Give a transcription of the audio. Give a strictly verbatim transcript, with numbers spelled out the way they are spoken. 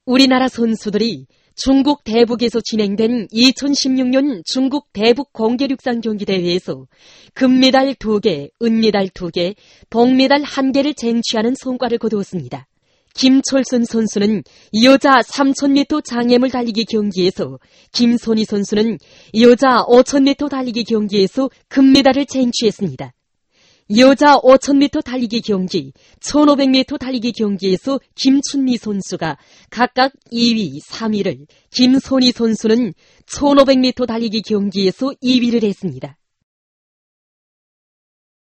우리나라 선수들이 중국 대북에서 진행된 이천십육 년 중국 대북 공개육상 경기대회에서 금메달 두 개, 은메달 두 개, 동메달 한 개를 쟁취하는 성과를 거두었습니다. 김철순 선수는 여자 삼천 미터 장애물 달리기 경기에서, 김선희 선수는 여자 오천 미터 달리기 경기에서 금메달을 쟁취했습니다. 여자 오천 미터 달리기 경기, 천오백 미터 달리기 경기에서 김춘미 선수가 각각 이 위, 삼 위를, 김선희 선수는 천오백 미터 달리기 경기에서 이 위를 했습니다.